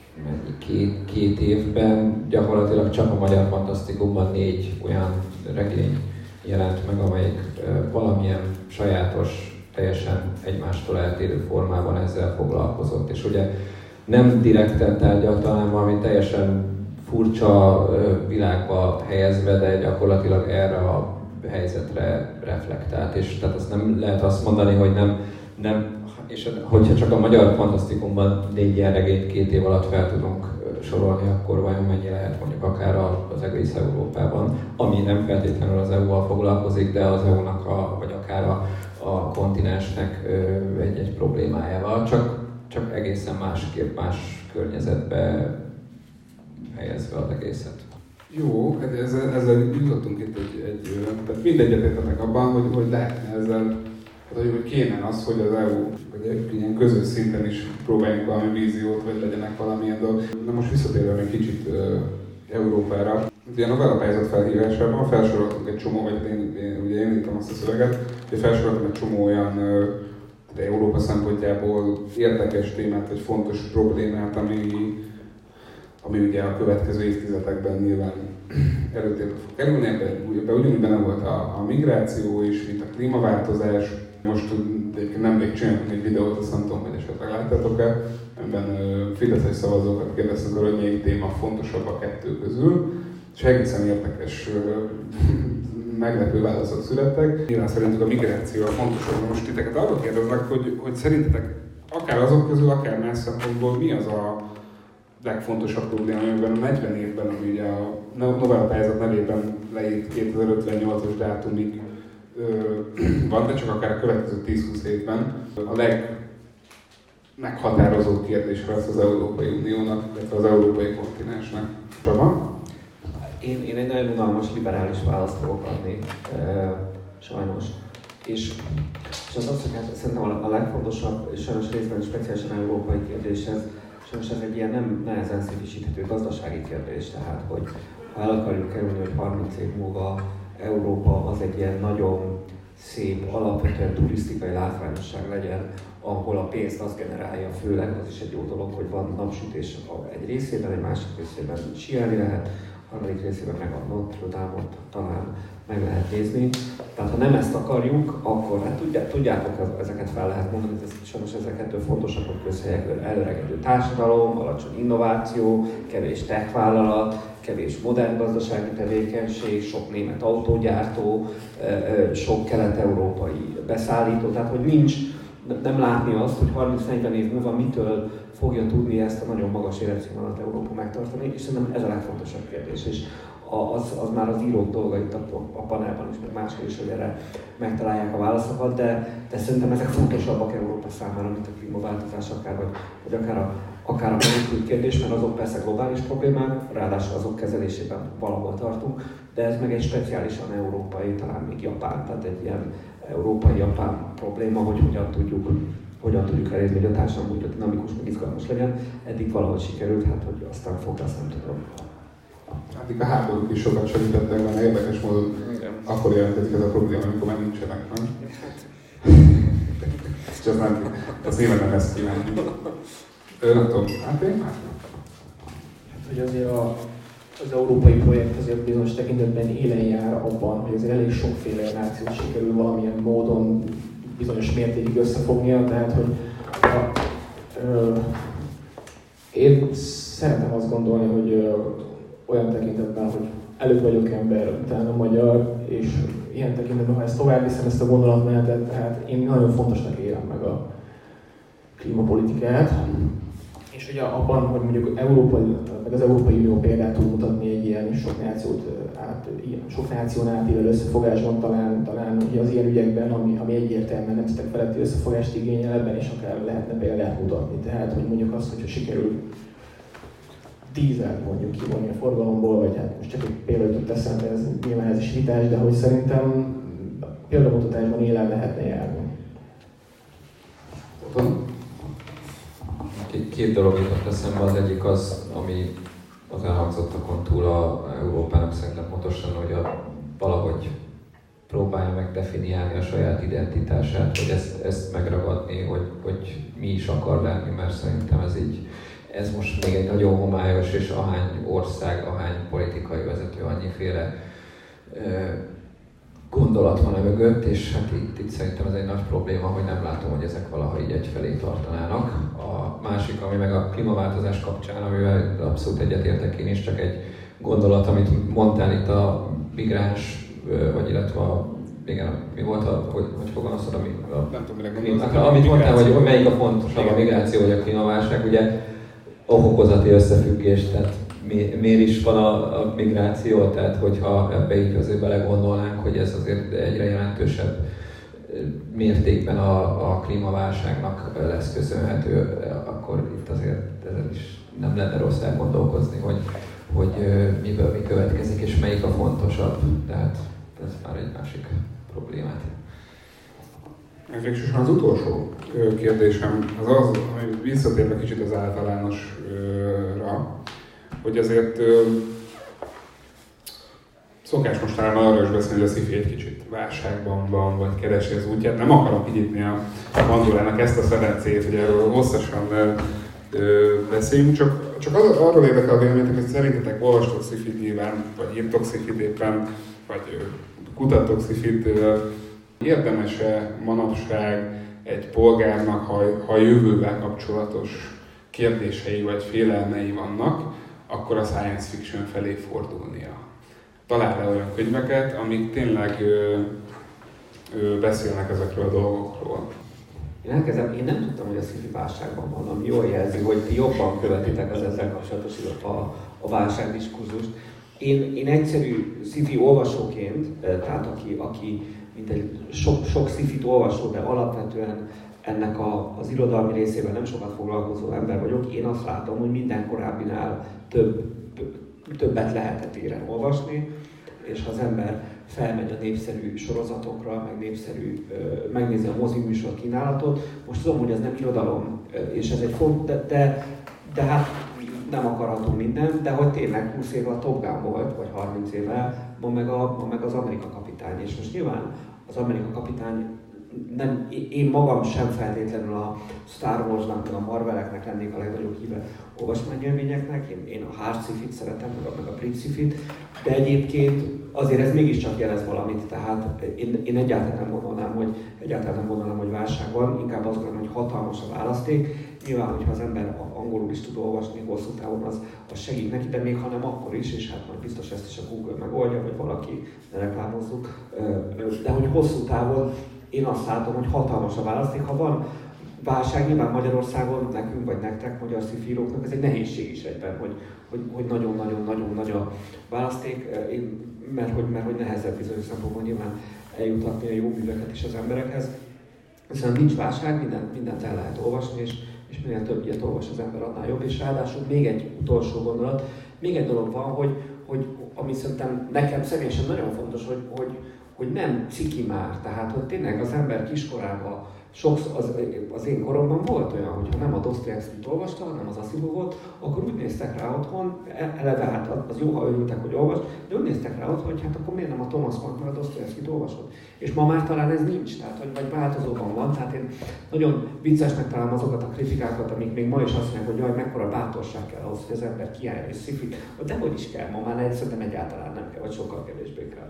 két évben gyakorlatilag csak a Magyar Fantasztikumban 4 olyan regény jelent meg, amelyik valamilyen sajátos, teljesen egymástól eltérő formában ezzel foglalkozott. És ugye nem direkten tárgyalt, hanem valami teljesen furcsa világba helyezve, de gyakorlatilag erre a helyzetre reflektált. És tehát azt nem lehet azt mondani, hogy nem és hogyha csak a Magyar Fantasztikumban 4 ilyen regényt 2 év alatt fel tudunk sorolni, akkor vajon mennyi lehet mondjuk akár az egész Európában, ami nem feltétlenül az EU-val foglalkozik, de az EU-nak vagy akár a kontinensnek egy problémájával, csak egészen másképp, más környezetbe helyezve az egészet. Jó, hát ezzel jutottunk itt tehát mindegyetértetek abban, hogy lehetne ezzel, hogy kéne az, hogy az EU, vagy egy ilyen közös szinten is próbáljunk valami víziót, vagy legyenek valamilyen dolgok. Na most visszatérve még kicsit Európára. Ugye a novellapályázat felhívásában felsoroltunk egy csomó, vagy én írtam azt a szöveget, hogy felsoroltam egy csomó olyan Európa szempontjából érdekes témát, vagy fontos problémát, ami ugye a következő évtizedekben nyilván előtérbe fog kerülni, ebben ugyanúgy benne volt a migráció is, mint a klímaváltozás. Most nemrég csináltunk egy videót, azt nem tudom, hogy esetleg láttátok-e, amiben fideszes szavazókat kérdeztünk arra, hogy melyik téma fontosabb a 2 közül, és egészen érdekes, meglepő válaszok születtek. Nyilván szerintük a migráció a fontosabb. Most titeket arra kérdeznek, hogy szerintetek akár azok közül, akár más szempontból mi az a legfontosabb probléma, amiben a 40 évben, ami ugye a novellapályázat nevében leírt 2058-as dátumig van, de csak akár a következő 10-20 évben a legmeghatározóbb kérdés lesz az Európai Uniónak, illetve az európai kontinensnek. Csaba? Én egy nagyon unalmas, liberális választ fogok adni, sajnos. És az, hogy hát szerintem a legfontosabb, és sajnos részben speciálisan európai kérdéshez Sajnos ez egy ilyen nem nehezen szétesíthető gazdasági kérdés, tehát hogy ha el akarjuk kerülni, hogy 30 év múlva Európa az egy ilyen nagyon szép, alapvetően turisztikai látványosság legyen, ahol a pénzt azt generálja főleg, az is egy jó dolog, hogy van napsütés egy részében, egy másik részében síelni lehet, harmadik részében meg a Notre Dame-ot talán meg lehet nézni. Tehát ha nem ezt akarjuk, akkor hát tudjátok, ezeket fel lehet mondani, ez sajnos ezeket fontosabb, hogy közhelyekből elöregedő társadalom, alacsony innováció, kevés tech-vállalat, kevés modern gazdasági tevékenység, sok német autógyártó, sok kelet-európai beszállító, tehát hogy nincs, nem látni azt, hogy 30-40 év múlva mitől fogja tudni ezt a nagyon magas életszínvonalat Európa megtartani, és szerintem ez a legfontosabb kérdés. És az már az írók dolga itt a panelban is, meg máskor is, hogy erre megtalálják a válaszokat, de szerintem ezek fontosabbak Európa számára, mint a klímaváltozás, vagy akár a menekült kérdés, mert azok persze globális problémák, ráadásul azok kezelésében valahol tartunk, de ez meg egy speciálisan európai, talán még japán, tehát egy ilyen európai-japán probléma, hogy hogyan tudjuk elérni, hogy a társadalom úgy dinamikus, meg izgalmas legyen. Eddig valahogy sikerült, hát hogy aztán fog, azt nem tudom. Addig a háborúk is sokat segítettek benne, érdekes módon akkor jelentkezik ez a probléma, amikor már nincsenek, nem? Ez nyilván nem ezt kívánjuk. Nem tudom, hát én már Hát, hogy azért az európai projekt azért bizonyos tekintetben élen jár abban, hogy azért elég sokféle nációt sikerül valamilyen módon bizonyos mértékig összefognia, tehát hogy én szeretem azt gondolni, hogy olyan tekintetben, hogy előbb vagyok ember, utána magyar, és ilyen tekintetben, ha ezt tovább viszem, ezt a gondolatmenetet, tehát én nagyon fontosnak élem meg a klímapolitikát. És ugye abban, hogy mondjuk meg az Európai Unió példát tud mutatni egy ilyen sok náción átívelő összefogásban, talán ugye az ilyen ügyekben, ami egyértelműen nemzetek feletti összefogást igényel, ebben is akár lehetne példát mutatni. Tehát, hogy mondjuk azt, hogyha sikerül dízelt mondjuk kivonni a forgalomból, vagy hát most csak egy példát jut eszembe, ez nyilván ez is vitás, de hogy szerintem példamutatásban élen lehetne járni. Két dolog jutott eszembe, az egyik az, ami az elhangzottakon túl a Európának szerintem pontosan, hogy valahogy próbálja meg definiálni a saját identitását, hogy ezt megragadni, hogy mi is akar lenni, mert szerintem ez most még egy nagyon homályos, és ahány ország, ahány politikai vezető, annyiféle gondolat van mögött, és hát itt szerintem ez egy nagy probléma, hogy nem látom, hogy ezek valaha így egyfelé tartanának. A másik, ami meg a klímaváltozás kapcsán, amivel abszolút egyetértek én is, csak egy gondolat, amit mondtál itt a migráns, vagy illetve mi volt hogy fogalmaztad, nem tudom, mire gondolsz. Amit mondtál, hogy melyik a fontosabb, a migráció vagy a klímaválság, ugye okokozati összefüggés, tehát miért is van a migráció, tehát hogyha ebbe így azért belegondolnánk, hogy ez azért egyre jelentősebb mértékben a klímaválságnak lesz köszönhető, akkor itt azért ezen is nem lenne rossz elgondolkozni, hogy miből mi következik, és melyik a fontosabb. Tehát ez már egy másik problémát. Végsősorban az utolsó kérdésem az, ami visszatérve kicsit az általánosra, hogy azért szokás mostanában arra is beszélni, hogy a sci-fi egy kicsit válságban van, vagy keresi az útját. Nem akarom kinyitni a Pandorának ezt a szerencét, hogy erről hosszasan beszéljünk, csak arról érdekel a véleményetek, hogy szerintetek olvastok sci-fit nyilván, vagy írtok sci-fit éppen, vagy kutattok sci-fit, érdemes-e manapság egy polgárnak, ha jövővel kapcsolatos kérdései vagy félelmei vannak, akkor a science fiction felé fordulnia? Talál-e olyan könyveket, amik tényleg beszélnek ezekről a dolgokról? Én nem tudtam, hogy a sci-fi válságban van, ami jól jelzi, hogy ti jobban követitek az ezzel kapcsolatos a válságdiskurzust. Én egyszerű sci-fi olvasóként, tehát aki mint egy sok sci-fit olvasó, de alapvetően ennek az irodalmi részében nem sokat foglalkozó ember vagyok, én azt látom, hogy minden korábbinál többet lehetett éren olvasni, és ha az ember felmegy a népszerű sorozatokra, megnézi a moziműsor kínálatot, most tudom, hogy ez nem irodalom, és ez egy de De hát nem akarható minden, de hogy tényleg 20 éve a Top Gun volt, vagy 30 éve, ma meg az Amerika kapitány. És most nyilván az Amerika kapitány, nem, én magam sem feltétlenül a Star Wars-nak, meg a Marveleknek lennék a legnagyobb híve olvasmányélményeknek. Én a hard sci-fit szeretem, meg a brit sci-fit, de egyébként azért ez mégiscsak jelez valamit, tehát én egyáltalán nem gondolnám, hogy válság van, inkább azt gondolom, hogy hatalmas a választék. Nyilván, hogyha az ember angolul is tud olvasni hosszú távon, az segít neki, de még ha nem akkor is, és hát majd biztos ezt is a Google megoldja, vagy valaki, ne reklámozzuk, de hogy hosszú távon én azt látom, hogy hatalmas a választék. Ha van válság, nyilván Magyarországon nekünk, vagy nektek, magyar szifíróknak, ez egy nehézség is egyben, hogy nagyon-nagyon nagy a választék, mert hogy nehezebb bizonyos szempontból nyilván eljutatni a jó műveket is az emberekhez. Viszont nincs válság, mindent el lehet olvasni, és minél több ilyet olvas az ember, annál jobb. És ráadásul még egy utolsó gondolat, még egy dolog van, hogy ami szerintem nekem személyesen nagyon fontos, hogy nem ciki már. Tehát, hogy tényleg az ember kiskorában, sokszor az én koromban volt olyan, hogyha nem a Dostoyevskit olvasta, hanem az Asimov volt, akkor úgy néztek rá otthon, eleve hát az jó, ha örültek, hogy olvas, de úgy néztek rá otthon, hogy hát akkor miért nem a Thomas Mann vagy a Dostoyevskit olvasod. És ma már talán ez nincs, tehát vagy változóban van. Tehát én nagyon viccesnek találom azokat a kritikákat, amik még ma is azt mondják, hogy jaj, mekkora bátorság kell ahhoz, hogy az ember kiállja és szifit. De hogy is kell, ma már szerintem egyáltalán nem kell, vagy sokkal kevésbé kell.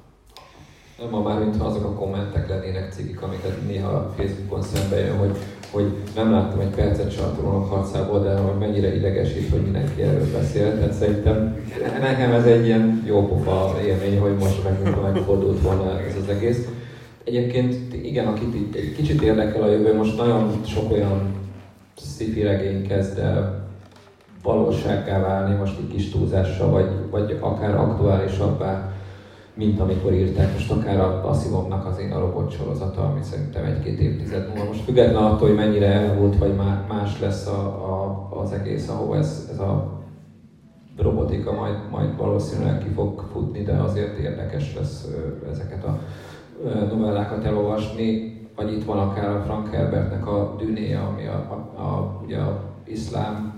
Ma már mintha azok a kommentek lennének cikik, amiket néha a Facebookon szembe jön, hogy nem láttam egy percet se a Trónok harcából, de hogy mennyire idegesít, hogy mindenki erről beszél. Tehát szerintem nekem ez egy ilyen jó pofa élmény, hogy most megfordult volna ez az egész. Egyébként igen, akit egy kicsit érdekel a jövő, most nagyon sok olyan sci-fi regény kezd el valósággá válni, most egy kis túlzással, vagy akár aktuálisabbá, mint amikor írták, most akár a Asimovnak az Én a robot sorozata, ami szerintem 1-2 évtized múlva. Most független attól, hogy mennyire elmúlt, vagy más lesz az egész, ahova ez a robotika majd valószínűleg ki fog futni, de azért érdekes lesz ezeket a novellákat elolvasni. Vagy itt van akár a Frank Herbertnek a Dűnéje, ami ugye a iszlám,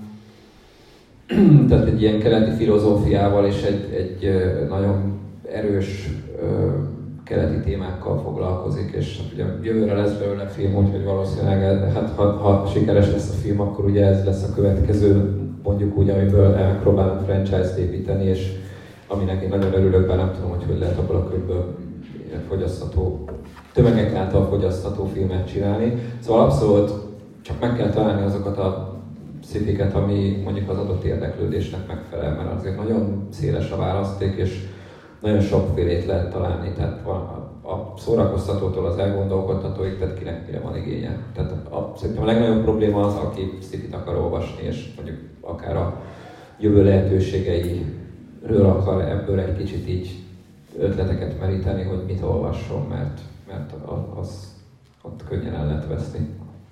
tehát egy ilyen keleti filozófiával és egy nagyon erős keleti témákkal foglalkozik, és ugye jövőre lesz belőle film, úgyhogy valószínűleg hát, ha sikeres lesz a film, akkor ugye ez lesz a következő, mondjuk úgy, amiből megpróbálnak franchise-t építeni, és aminek én nagyon örülök, bár nem tudom, hogy lehet abból a könyvből fogyasztható, tömegek által fogyasztható filmet csinálni. Szóval abszolút csak meg kell találni azokat a sci-fiket, ami mondjuk az adott érdeklődésnek megfelel, mert azért nagyon széles a választék, és nagyon sokfélét lehet találni, tehát a szórakoztatótól az elgondolkodtatóig, tehát kinek mire van igénye. Tehát szerintem a legnagyobb probléma az, aki sci-fit akar olvasni, és mondjuk akár a jövő lehetőségeiről akar ebből egy kicsit így ötleteket meríteni, hogy mit olvasson, mert az ott könnyen el lehet veszni.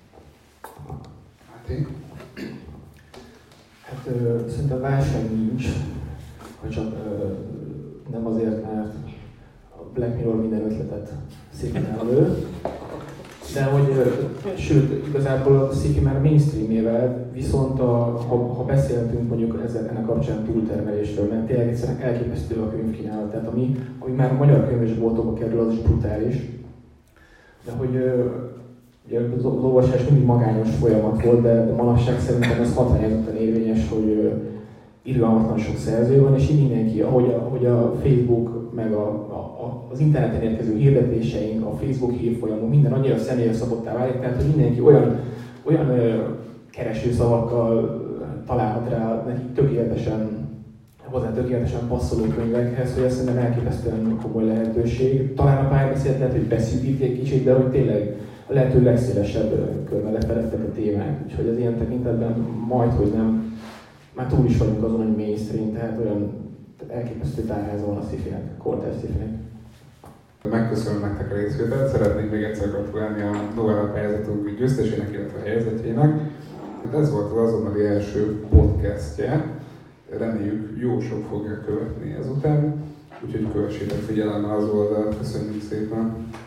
Hát szerintem válság nincs, hogy csak nem azért, mert a Black Mirror minden ötletet szépen elő, de hogy, sőt, igazából a sci-fi már mainstreamével, viszont ha beszéltünk mondjuk ennek kapcsán túltermelésről, mert tényleg egyszerűen elképesztő a könyvkínálat, tehát ami már a magyar könyvesboltokba kerül, az is brutális. De hogy ugye az olvasás mindig magányos folyamat volt, de manapság szerintem ez hatványozottan érvényes, hogy irgalmatlan sok szerző van, és így mindenki, ahogy a Facebook, meg az interneten érkező hirdetéseink, a Facebook hírfolyamunk, minden annyira személyre szabottá válik, tehát hogy mindenki olyan keresőszavakkal találhat rá nekik tökéletesen passzoló könyvekhez, hogy ez szerintem elképesztően komoly lehetőség. Talán a pályabeszédet lehet, hogy beszűkítik kicsit, de hogy tényleg a lehető legszélesebb körben lefedettek a témák. Úgyhogy az ilyen tekintetben majdhogy nem, már túl is vagyunk azon, hogy mainstream, tehát olyan elképesztő tárháza van a sci-finek, kortárs sci-finek. Megköszönöm nektek a részvételt, szeretnék még egyszer gratulálni a novella pályázatunk győztesének, illetve a helyzetjének. Ez volt az azonnali első podcastje, reméljük jó sok fogja követni ezután, úgyhogy kövessétek figyelemmel az oldalt. Köszönjük szépen!